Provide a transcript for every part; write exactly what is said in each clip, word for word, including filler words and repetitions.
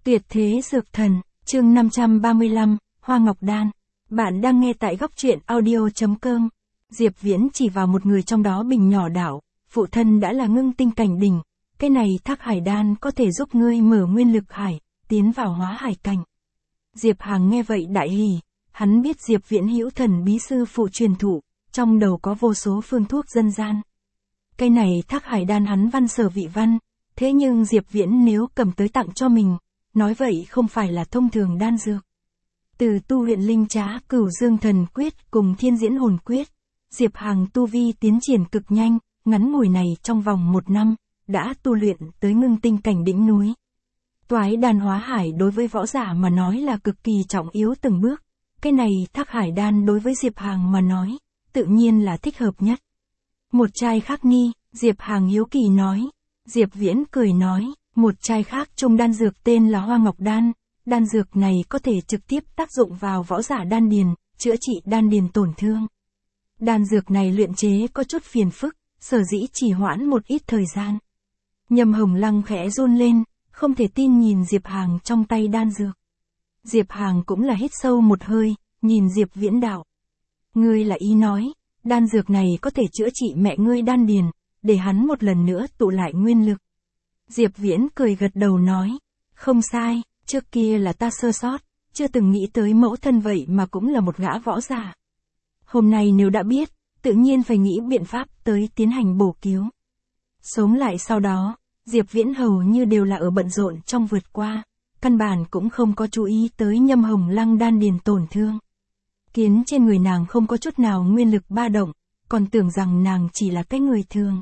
Tuyệt thế dược thần, chương năm trăm ba mươi lăm, Hoa Ngọc Đan. Bạn đang nghe tại góc truyện audio chấm com. Diệp Viễn chỉ vào một người trong đó bình nhỏ đảo, phụ thân đã là ngưng tinh cảnh đỉnh, cái này Thác Hải Đan có thể giúp ngươi mở nguyên lực hải, tiến vào hóa hải cảnh. Diệp Hàng nghe vậy đại hỉ, hắn biết Diệp Viễn hữu thần bí sư phụ truyền thụ, trong đầu có vô số phương thuốc dân gian. Cái này Thác Hải Đan hắn văn sở vị văn, thế nhưng Diệp Viễn nếu cầm tới tặng cho mình, nói vậy không phải là thông thường đan dược. Từ tu luyện linh trá Cửu Dương Thần Quyết cùng Thiên Diễn Hồn Quyết, Diệp Hàng tu vi tiến triển cực nhanh, ngắn ngủi này trong vòng một năm, đã tu luyện tới ngưng tinh cảnh đỉnh núi. Toái đan hóa hải đối với võ giả mà nói là cực kỳ trọng yếu từng bước, cái này Thác Hải Đan đối với Diệp Hàng mà nói, tự nhiên là thích hợp nhất. Một chai khác ni, Diệp Hàng hiếu kỳ nói. Diệp Viễn cười nói, một chai khác chung đan dược tên là Hoa Ngọc Đan, đan dược này có thể trực tiếp tác dụng vào võ giả đan điền, chữa trị đan điền tổn thương. Đan dược này luyện chế có chút phiền phức, sở dĩ trì hoãn một ít thời gian. Nhâm Hồng Lăng khẽ run lên, không thể tin nhìn Diệp Hàng trong tay đan dược. Diệp Hàng cũng là hít sâu một hơi, nhìn Diệp Viễn đạo. Ngươi là ý nói, đan dược này có thể chữa trị mẹ ngươi đan điền, để hắn một lần nữa tụ lại nguyên lực. Diệp Viễn cười gật đầu nói, không sai, trước kia là ta sơ sót, chưa từng nghĩ tới mẫu thân vậy mà cũng là một gã võ giả. Hôm nay nếu đã biết, tự nhiên phải nghĩ biện pháp tới tiến hành bổ cứu. Sống lại sau đó, Diệp Viễn hầu như đều là ở bận rộn trong vượt qua, căn bản cũng không có chú ý tới Nhâm Hồng Lăng đan điền tổn thương. Kiến trên người nàng không có chút nào nguyên lực ba động, còn tưởng rằng nàng chỉ là cái người thường.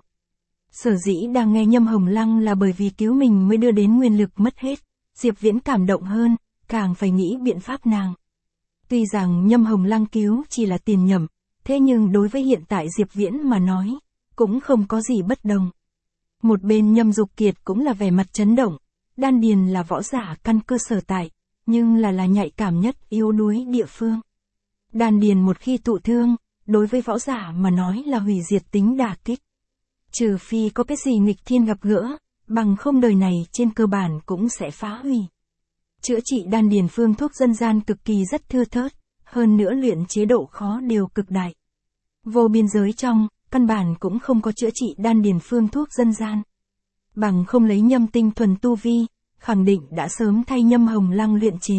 Sở dĩ đang nghe Nhâm Hồng Lăng là bởi vì cứu mình mới đưa đến nguyên lực mất hết, Diệp Viễn cảm động hơn, càng phải nghĩ biện pháp nàng. Tuy rằng Nhâm Hồng Lăng cứu chỉ là tiền nhẩm, thế nhưng đối với hiện tại Diệp Viễn mà nói, cũng không có gì bất đồng. Một bên Nhâm Dục Kiệt cũng là vẻ mặt chấn động, đan điền là võ giả căn cơ sở tại, nhưng là là nhạy cảm nhất yếu đuối địa phương. Đan điền một khi tụ thương, đối với võ giả mà nói là hủy diệt tính đả kích. Trừ phi có cái gì nghịch thiên gặp gỡ, bằng không đời này trên cơ bản cũng sẽ phá hủy. Chữa trị đan điền phương thuốc dân gian cực kỳ rất thưa thớt, hơn nữa luyện chế độ khó đều cực đại. Vô biên giới trong, căn bản cũng không có chữa trị đan điền phương thuốc dân gian. Bằng không lấy Nhâm Tinh thuần tu vi, khẳng định đã sớm thay Nhâm Hồng Lăng luyện chế.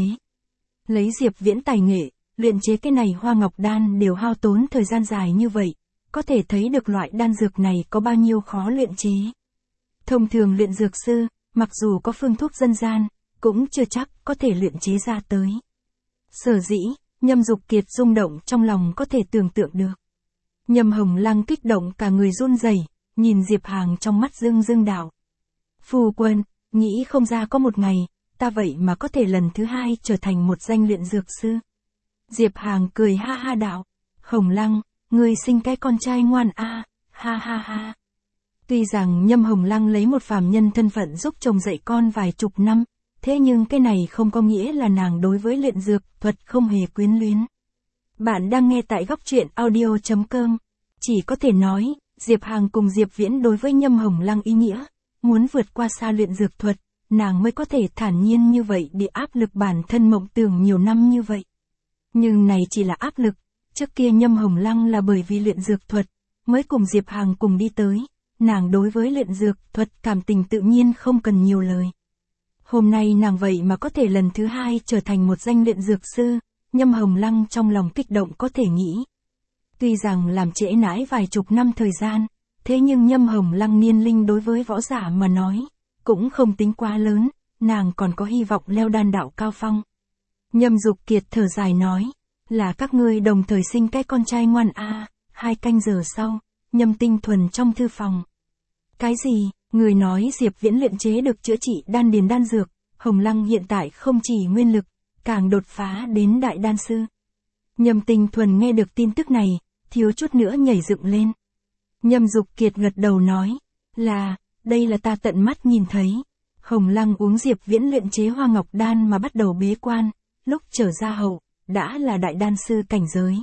Lấy Diệp Viễn tài nghệ, luyện chế cái này Hoa Ngọc Đan đều hao tốn thời gian dài như vậy, có thể thấy được loại đan dược này có bao nhiêu khó luyện chế. Thông thường luyện dược sư, mặc dù có phương thuốc dân gian, cũng chưa chắc có thể luyện chế ra tới. Sở dĩ, Nhâm Dục Kiệt rung động trong lòng có thể tưởng tượng được. Nhâm Hồng Lăng kích động cả người run rẩy, nhìn Diệp Hàng trong mắt rưng rưng đạo. Phu quân, nghĩ không ra có một ngày, ta vậy mà có thể lần thứ hai trở thành một danh luyện dược sư. Diệp Hàng cười ha ha đạo, Hồng Lăng, ngươi sinh cái con trai ngoan a, à, ha ha ha. Tuy rằng Nhâm Hồng Lăng lấy một phàm nhân thân phận giúp chồng dạy con vài chục năm, thế nhưng cái này không có nghĩa là nàng đối với luyện dược thuật không hề quyến luyến. Bạn đang nghe tại góc truyện audio chấm com. Chỉ có thể nói, Diệp Hàng cùng Diệp Viễn đối với Nhâm Hồng Lăng ý nghĩa, muốn vượt qua xa luyện dược thuật, nàng mới có thể thản nhiên như vậy để áp lực bản thân mộng tưởng nhiều năm như vậy. Nhưng này chỉ là áp lực, trước kia Nhâm Hồng Lăng là bởi vì luyện dược thuật, mới cùng Diệp Hàng cùng đi tới, nàng đối với luyện dược thuật cảm tình tự nhiên không cần nhiều lời. Hôm nay nàng vậy mà có thể lần thứ hai trở thành một danh luyện dược sư, Nhâm Hồng Lăng trong lòng kích động có thể nghĩ. Tuy rằng làm trễ nãi vài chục năm thời gian, thế nhưng Nhâm Hồng Lăng niên linh đối với võ giả mà nói, cũng không tính quá lớn, nàng còn có hy vọng leo đan đạo cao phong. Nhâm Dục Kiệt thở dài nói, là các ngươi đồng thời sinh cái con trai ngoan a. À. Hai canh giờ sau, Nhâm Tinh thuần trong thư phòng. Cái gì, người nói Diệp Viễn luyện chế được chữa trị đan điền đan dược, Hồng Lăng hiện tại không chỉ nguyên lực, càng đột phá đến đại đan sư. Nhâm Tinh thuần nghe được tin tức này, thiếu chút nữa nhảy dựng lên. Nhâm Dục Kiệt gật đầu nói, là, đây là ta tận mắt nhìn thấy. Hồng Lăng uống Diệp Viễn luyện chế Hoa Ngọc Đan mà bắt đầu bế quan, lúc trở ra hậu, đã là đại đan sư cảnh giới.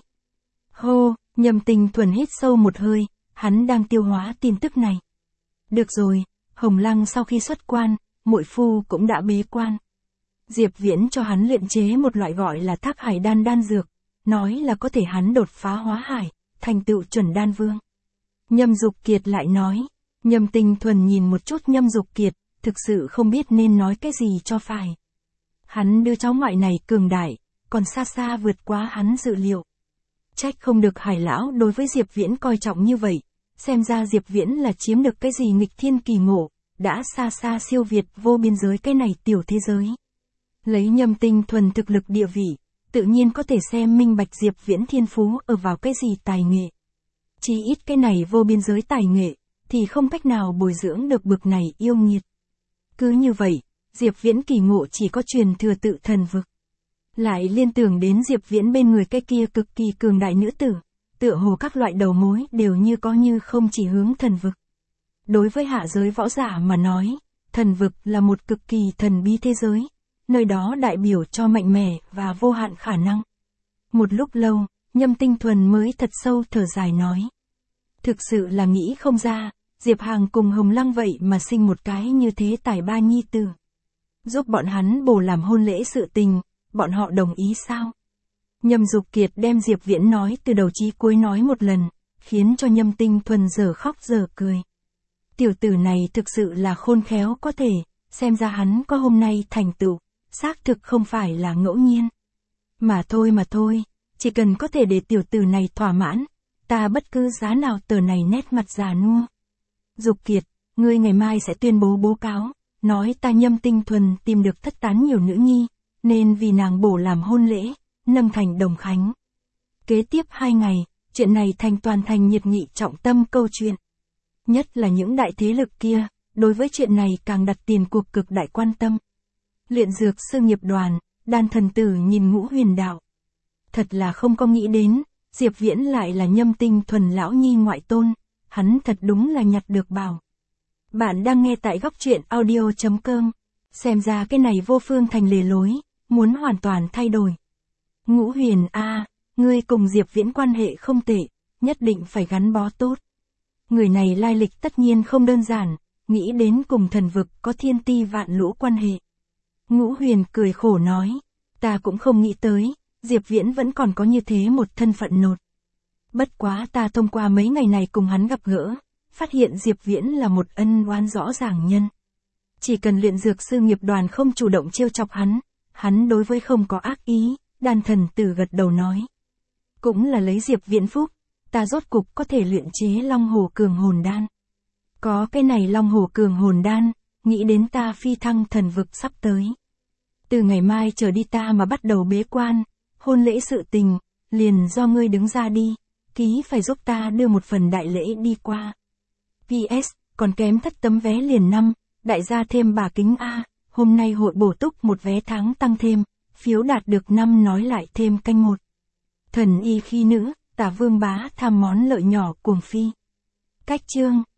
Hô, Nhâm Tinh thuần hít sâu một hơi, hắn đang tiêu hóa tin tức này. Được rồi, Hồng Lăng sau khi xuất quan, muội phu cũng đã bế quan. Diệp Viễn cho hắn luyện chế một loại gọi là Thác Hải đan đan dược, nói là có thể hắn đột phá hóa hải, thành tựu chuẩn đan vương. Nhâm Dục Kiệt lại nói, Nhâm Tinh Thuần nhìn một chút Nhâm Dục Kiệt, thực sự không biết nên nói cái gì cho phải. Hắn đưa cháu ngoại này cường đại, còn xa xa vượt quá hắn dự liệu. Trách không được Hải lão đối với Diệp Viễn coi trọng như vậy, xem ra Diệp Viễn là chiếm được cái gì nghịch thiên kỳ ngộ, đã xa xa siêu việt vô biên giới cái này tiểu thế giới. Lấy Nhâm Tinh Thuần thực lực địa vị, tự nhiên có thể xem minh bạch Diệp Viễn thiên phú ở vào cái gì tài nghệ. Chỉ ít cái này vô biên giới tài nghệ, thì không cách nào bồi dưỡng được bực này yêu nghiệt. Cứ như vậy, Diệp Viễn kỳ ngộ chỉ có truyền thừa tự thần vực. Lại liên tưởng đến Diệp Viễn bên người cái kia cực kỳ cường đại nữ tử, tựa hồ các loại đầu mối đều như có như không chỉ hướng thần vực. Đối với hạ giới võ giả mà nói, thần vực là một cực kỳ thần bí thế giới, nơi đó đại biểu cho mạnh mẽ và vô hạn khả năng. Một lúc lâu, Nhâm Tinh Thuần mới thật sâu thở dài nói. Thực sự là nghĩ không ra, Diệp Hàng cùng Hồng Lăng vậy mà sinh một cái như thế tài ba nhi tử. Giúp bọn hắn bổ làm hôn lễ sự tình, bọn họ đồng ý sao? Nhâm Dục Kiệt đem Diệp Viễn nói từ đầu chí cuối nói một lần, khiến cho Nhâm Tinh Thuần giờ khóc giờ cười. Tiểu tử này thực sự là khôn khéo có thể, xem ra hắn có hôm nay thành tựu, xác thực không phải là ngẫu nhiên. Mà thôi mà thôi, chỉ cần có thể để tiểu tử này thỏa mãn, ta bất cứ giá nào tờ này nét mặt già nua. Dục Kiệt, ngươi ngày mai sẽ tuyên bố bố cáo, nói ta Nhâm Tinh Thuần tìm được thất tán nhiều nữ nhi, nên vì nàng bổ làm hôn lễ, nâng thành đồng khánh. Kế tiếp hai ngày, chuyện này thành toàn thành nhiệt nghị trọng tâm câu chuyện. Nhất là những đại thế lực kia, đối với chuyện này càng đặt tiền cuộc cực đại quan tâm. Luyện dược sư nghiệp đoàn, Đan thần tử nhìn Ngũ Huyền đạo. Thật là không có nghĩ đến, Diệp Viễn lại là Nhâm Tinh Thuần lão nhi ngoại tôn, hắn thật đúng là nhặt được bảo. Bạn đang nghe tại góc truyện audio chấm com, xem ra cái này vô phương thành lề lối, muốn hoàn toàn thay đổi. Ngũ Huyền a, à, ngươi cùng Diệp Viễn quan hệ không tệ, nhất định phải gắn bó tốt. Người này lai lịch tất nhiên không đơn giản, nghĩ đến cùng thần vực có thiên ti vạn lũ quan hệ. Ngũ Huyền cười khổ nói, ta cũng không nghĩ tới, Diệp Viễn vẫn còn có như thế một thân phận nột. Bất quá ta thông qua mấy ngày này cùng hắn gặp gỡ, phát hiện Diệp Viễn là một ân oán rõ ràng nhân. Chỉ cần luyện dược sư nghiệp đoàn không chủ động trêu chọc hắn, hắn đối với không có ác ý, Đan thần tử gật đầu nói. Cũng là lấy Diệp Viễn phúc, ta rốt cục có thể luyện chế Long Hổ Cường Hồn Đan. Có cái này Long Hổ Cường Hồn Đan, nghĩ đến ta phi thăng thần vực sắp tới. Từ ngày mai trở đi ta mà bắt đầu bế quan, hôn lễ sự tình, liền do ngươi đứng ra đi, ký phải giúp ta đưa một phần đại lễ đi qua. pê ét, còn kém thất tấm vé liền năm, đại gia thêm bà kính A, hôm nay hội bổ túc một vé tháng tăng thêm, phiếu đạt được năm nói lại thêm canh một. Thần y khi nữ, Tả Vương Bá tham món lợi nhỏ cuồng phi. Cách chương.